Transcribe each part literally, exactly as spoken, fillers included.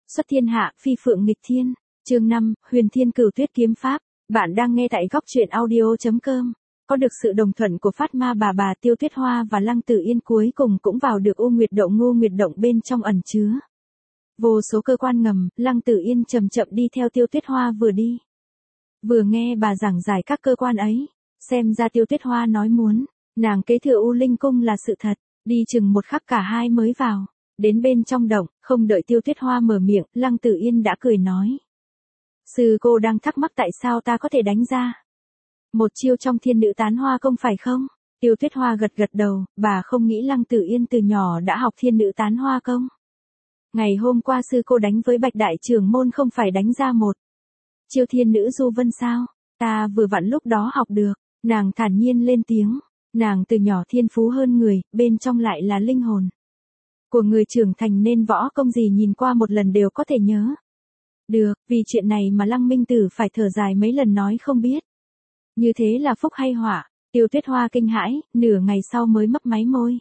Xuất thiên hạ, phi phượng nghịch thiên. Chương năm, Huyền Thiên Cửu Tuyết kiếm pháp. Bạn đang nghe tại góc truyện audio chấm com. Có được sự đồng thuận của Phát Ma bà bà Tiêu Tuyết Hoa và Lăng Tử Yên cuối cùng cũng vào được U Nguyệt Động Ngô Nguyệt Động bên trong ẩn chứa vô số cơ quan ngầm. Lăng Tử Yên chậm chậm đi theo Tiêu Tuyết Hoa vừa đi vừa nghe bà giảng giải các cơ quan ấy. Xem ra Tiêu Tuyết Hoa nói muốn nàng kế thừa U Linh Cung là sự thật. Đi chừng một khắc cả hai mới vào đến bên trong động, không đợi Tiêu Tuyết Hoa mở miệng, Lăng Tử Yên đã cười nói: sư cô đang thắc mắc tại sao ta có thể đánh ra một chiêu trong Thiên Nữ Tán Hoa Công phải không? Tiêu Tuyết Hoa gật gật đầu, bà không nghĩ Lăng Tử Yên từ nhỏ đã học Thiên Nữ Tán Hoa Công. Ngày hôm qua sư cô đánh với Bạch Đại Trưởng môn không phải đánh ra một chiêu Thiên Nữ Du Vân sao? Ta vừa vặn lúc đó học được. Nàng thản nhiên lên tiếng. Nàng từ nhỏ thiên phú hơn người, bên trong lại là linh hồn của người trưởng thành nên võ công gì nhìn qua một lần đều có thể nhớ được. Vì chuyện này mà Lăng Minh Tử phải thở dài mấy lần nói không biết như thế là phúc hay họa. Tiêu Tuyết Hoa kinh hãi, nửa ngày sau mới mấp máy môi.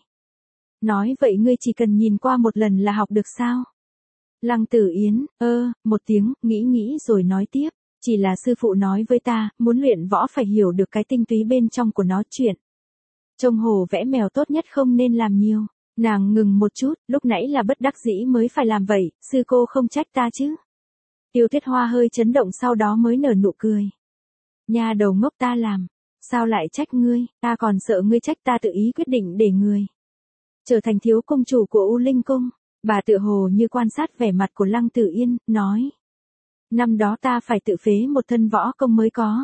Nói vậy ngươi chỉ cần nhìn qua một lần là học được sao? Lăng Tử Yến, ơ, một tiếng, nghĩ nghĩ rồi nói tiếp. Chỉ là sư phụ nói với ta, muốn luyện võ phải hiểu được cái tinh túy bên trong của nó. Chuyện trông hồ vẽ mèo tốt nhất không nên làm nhiều. Nàng ngừng một chút, lúc nãy là bất đắc dĩ mới phải làm vậy, sư cô không trách ta chứ? Tiêu Tuyết Hoa hơi chấn động sau đó mới nở nụ cười. Nhà đầu ngốc, ta làm sao lại trách ngươi, ta còn sợ ngươi trách ta tự ý quyết định để người trở thành thiếu công chủ của U Linh Cung. Bà tựa hồ như quan sát vẻ mặt của Lăng Tử Yên, nói: năm đó ta phải tự phế một thân võ công mới có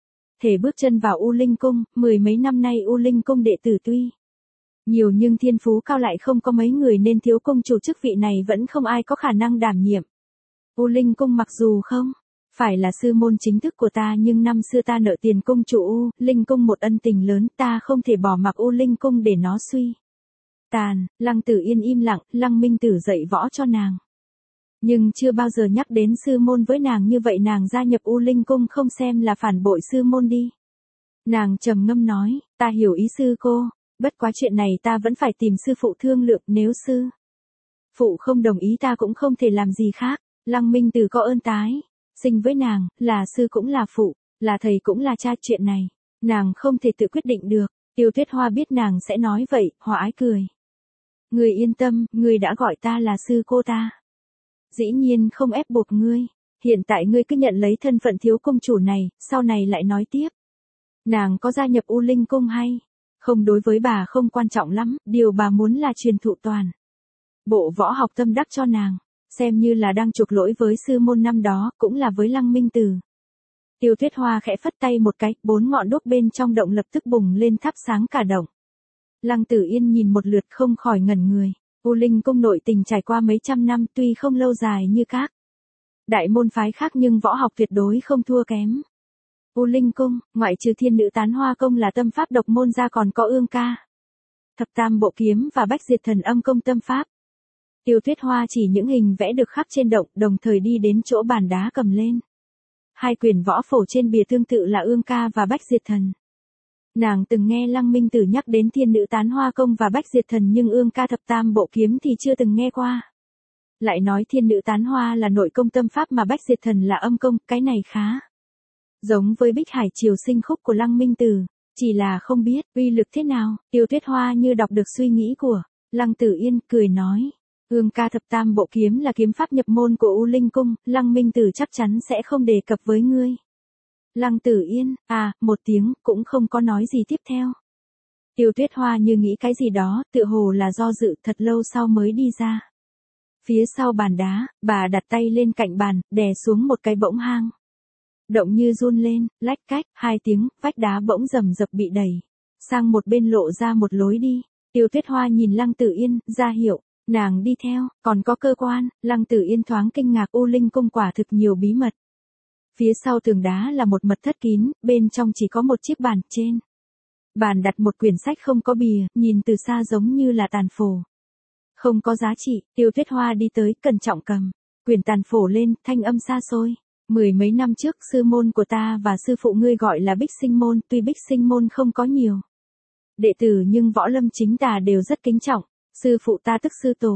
thể bước chân vào U Linh Cung. Mười mấy năm nay U Linh Cung đệ tử tuy nhiều nhưng thiên phú cao lại không có mấy người nên thiếu công chủ chức vị này vẫn không ai có khả năng đảm nhiệm. U Linh Cung mặc dù không phải là sư môn chính thức của ta nhưng năm xưa ta nợ tiền công chủ U Linh Cung một ân tình lớn, ta không thể bỏ mặc U Linh Cung để nó suy tàn. Lăng Tử Yên im lặng, Lăng Minh Tử dạy võ cho nàng nhưng chưa bao giờ nhắc đến sư môn với nàng như vậy. Nàng gia nhập U Linh Cung không xem là phản bội sư môn đi. Nàng trầm ngâm nói: ta hiểu ý sư cô, bất quá chuyện này ta vẫn phải tìm sư phụ thương lượng, nếu sư phụ không đồng ý ta cũng không thể làm gì khác. Lăng Minh Tử có ơn tái sinh với nàng, là sư cũng là phụ, là thầy cũng là cha, chuyện này nàng không thể tự quyết định được. Tiêu Tuyết Hoa biết nàng sẽ nói vậy, hòa ái cười. Ngươi yên tâm, ngươi đã gọi ta là sư cô ta, dĩ nhiên không ép buộc ngươi. Hiện tại ngươi cứ nhận lấy thân phận thiếu công chủ này, sau này lại nói tiếp. Nàng có gia nhập U Linh Cung hay không đối với bà không quan trọng lắm, điều bà muốn là truyền thụ toàn bộ võ học tâm đắc cho nàng, xem như là đang chuộc lỗi với sư môn năm đó, cũng là với Lăng Minh Tử. Tiêu Tuyết Hoa khẽ phất tay một cái, bốn ngọn đuốc bên trong động lập tức bùng lên thắp sáng cả động. Lăng Tử Yên nhìn một lượt không khỏi ngẩn người. U Linh Cung nội tình trải qua mấy trăm năm, tuy không lâu dài như các đại môn phái khác nhưng võ học tuyệt đối không thua kém. U Linh Cung, ngoại trừ Thiên Nữ Tán Hoa Công là tâm pháp độc môn ra còn có Ương Ca Thập Tam Bộ Kiếm và Bách Diệt Thần Âm Công tâm pháp. Tiêu Tuyết Hoa chỉ những hình vẽ được khắc trên động, đồng thời đi đến chỗ bàn đá cầm lên hai quyển võ phổ trên bìa tương tự là Ương Ca và Bách Diệt Thần. Nàng từng nghe Lăng Minh Tử nhắc đến Thiên Nữ Tán Hoa Công và Bách Diệt Thần nhưng Ương Ca Thập Tam Bộ Kiếm thì chưa từng nghe qua. Lại nói Thiên Nữ Tán Hoa là nội công tâm pháp mà Bách Diệt Thần là âm công, cái này khá giống với Bích Hải Triều Sinh Khúc của Lăng Minh Tử, chỉ là không biết uy lực thế nào. Tiêu Tuyết Hoa như đọc được suy nghĩ của Lăng Tử Yên, cười nói: Ương Ca Thập Tam Bộ Kiếm là kiếm pháp nhập môn của U Linh Cung, Lăng Minh Tử chắc chắn sẽ không đề cập với ngươi. Lăng Tử Yên, à, một tiếng, cũng không có nói gì tiếp theo. Tiêu Tuyết Hoa như nghĩ cái gì đó, tựa hồ là do dự, thật lâu sau mới đi ra. Phía sau bàn đá, bà đặt tay lên cạnh bàn, đè xuống một cái bỗng hang. Động như run lên, lách cách, hai tiếng, vách đá bỗng rầm rập bị đẩy sang một bên, lộ ra một lối đi. Tiêu Tuyết Hoa nhìn Lăng Tử Yên, ra hiệu nàng đi theo. Còn có cơ quan. Lăng Tử Yên thoáng kinh ngạc, U Linh Cung quả thực nhiều bí mật. Phía sau tường đá là một mật thất kín, bên trong chỉ có một chiếc bàn, trên bàn đặt một quyển sách không có bìa, nhìn từ xa giống như là tàn phổ không có giá trị. Tiêu Tuyết Hoa đi tới, cẩn trọng cầm quyển tàn phổ lên, thanh âm xa xôi: mười mấy năm trước sư môn của ta và sư phụ ngươi gọi là Bích Sinh Môn, tuy Bích Sinh Môn không có nhiều đệ tử nhưng võ lâm chính tà đều rất kính trọng. Sư phụ ta tức sư tổ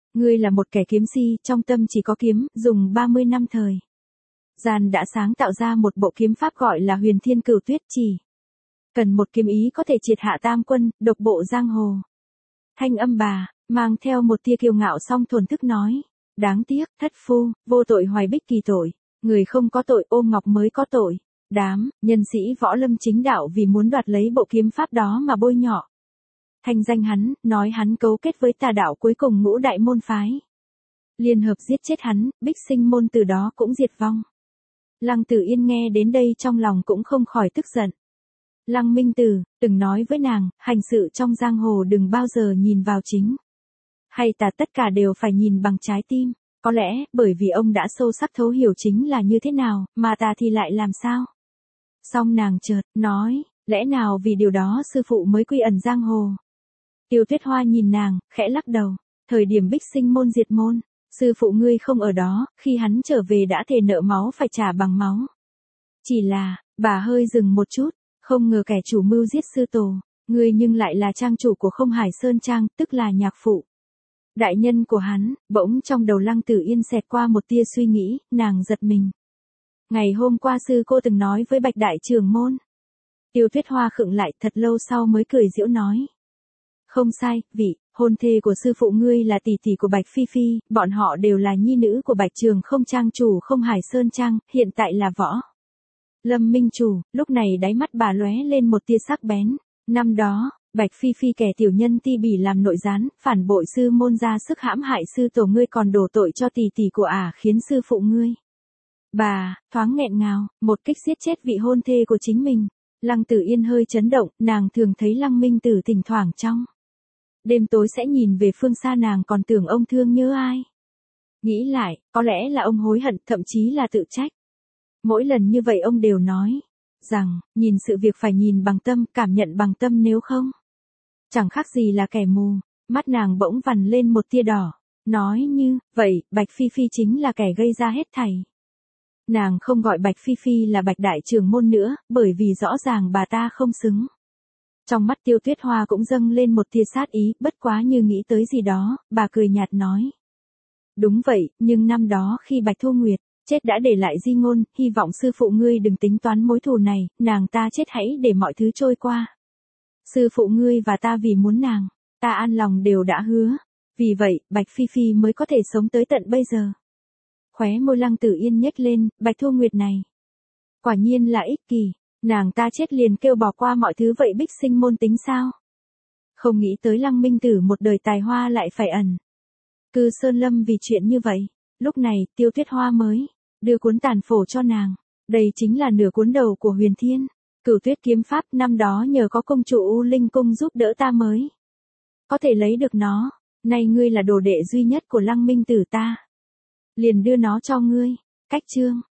Ngươi là một kẻ kiếm si, trong tâm chỉ có kiếm, dùng ba mươi năm thời gian đã sáng tạo ra một bộ kiếm pháp gọi là Huyền Thiên Cửu Tuyết Chỉ. Cần một kiếm ý có thể triệt hạ tam quân, độc bộ giang hồ. Thanh âm bà, mang theo một tia kiêu ngạo song thuần thức nói. Đáng tiếc, thất phu, vô tội hoài bích kỳ tội. Người không có tội ôm ngọc mới có tội. Đám, nhân sĩ võ lâm chính đạo vì muốn đoạt lấy bộ kiếm pháp đó mà bôi nhọ thanh danh hắn, nói hắn cấu kết với tà đạo cuối cùng ngũ đại môn phái. Liên hợp giết chết hắn, Bích Sinh môn từ đó cũng diệt vong. Lăng Tử Yên nghe đến đây trong lòng cũng không khỏi tức giận. Lăng Minh Tử, từng nói với nàng, hành sự trong giang hồ đừng bao giờ nhìn vào chính. Hay ta tất cả đều phải nhìn bằng trái tim. Có lẽ, bởi vì ông đã sâu sắc thấu hiểu chính là như thế nào, mà ta thì lại làm sao? Xong nàng chợt, nói, lẽ nào vì điều đó sư phụ mới quy ẩn giang hồ? Tiêu Tuyết Hoa nhìn nàng, khẽ lắc đầu. Thời điểm Bích Sinh môn diệt môn, sư phụ ngươi không ở đó, khi hắn trở về đã thề nợ máu phải trả bằng máu. Chỉ là, bà hơi dừng một chút, không ngờ kẻ chủ mưu giết sư tổ, ngươi nhưng lại là trang chủ của Không Hải Sơn Trang, tức là nhạc phụ. Đại nhân của hắn, bỗng trong đầu Lăng Tử Yên xẹt qua một tia suy nghĩ, nàng giật mình. Ngày hôm qua sư cô từng nói với Bạch Đại Trưởng môn. Tiêu Tuyết Hoa khựng lại thật lâu sau mới cười giễu nói. Không sai, vị, hôn thê của sư phụ ngươi là tỷ tỷ của Bạch Phi Phi, bọn họ đều là nhi nữ của Bạch Trường Không Trang chủ Không Hải Sơn Trang, hiện tại là võ lâm minh chủ. Lúc này đáy mắt bà lóe lên một tia sắc bén. Năm đó, Bạch Phi Phi kẻ tiểu nhân ti bỉ làm nội gián, phản bội sư môn ra sức hãm hại sư tổ ngươi còn đổ tội cho tỷ tỷ của ả khiến sư phụ ngươi. Bà, thoáng nghẹn ngào, một kích giết chết vị hôn thê của chính mình. Lăng Tử Yên hơi chấn động, nàng thường thấy Lăng Minh Tử thỉnh thoảng trong đêm tối sẽ nhìn về phương xa, nàng còn tưởng ông thương nhớ ai. Nghĩ lại, có lẽ là ông hối hận, thậm chí là tự trách. Mỗi lần như vậy ông đều nói rằng, nhìn sự việc phải nhìn bằng tâm, cảm nhận bằng tâm, nếu không chẳng khác gì là kẻ mù. Mắt nàng bỗng vằn lên một tia đỏ, nói như, vậy, Bạch Phi Phi chính là kẻ gây ra hết thảy. Nàng không gọi Bạch Phi Phi là Bạch Đại Trưởng môn nữa, bởi vì rõ ràng bà ta không xứng. Trong mắt Tiêu Tuyết Hoa cũng dâng lên một tia sát ý, bất quá như nghĩ tới gì đó, bà cười nhạt nói. Đúng vậy, nhưng năm đó khi Bạch Thu Nguyệt chết đã để lại di ngôn, hy vọng sư phụ ngươi đừng tính toán mối thù này, nàng ta chết hãy để mọi thứ trôi qua. Sư phụ ngươi và ta vì muốn nàng, ta an lòng đều đã hứa. Vì vậy, Bạch Phi Phi mới có thể sống tới tận bây giờ. Khóe môi Lăng Tử Yên nhếch lên, Bạch Thu Nguyệt này quả nhiên là ích kỷ, nàng ta chết liền kêu bỏ qua mọi thứ, vậy Bích Sinh môn tính sao? Không nghĩ tới Lăng Minh Tử một đời tài hoa lại phải ẩn cư sơn lâm vì chuyện như vậy. Lúc này, Tiêu Tuyết Hoa mới đưa cuốn tàn phổ cho nàng. Đây chính là nửa cuốn đầu của Huyền Thiên Cửu Tuyết kiếm pháp, năm đó nhờ có công chủ U Linh cung giúp đỡ ta mới có thể lấy được nó. Nay ngươi là đồ đệ duy nhất của Lăng Minh Tử, ta liền đưa nó cho ngươi. Cách chương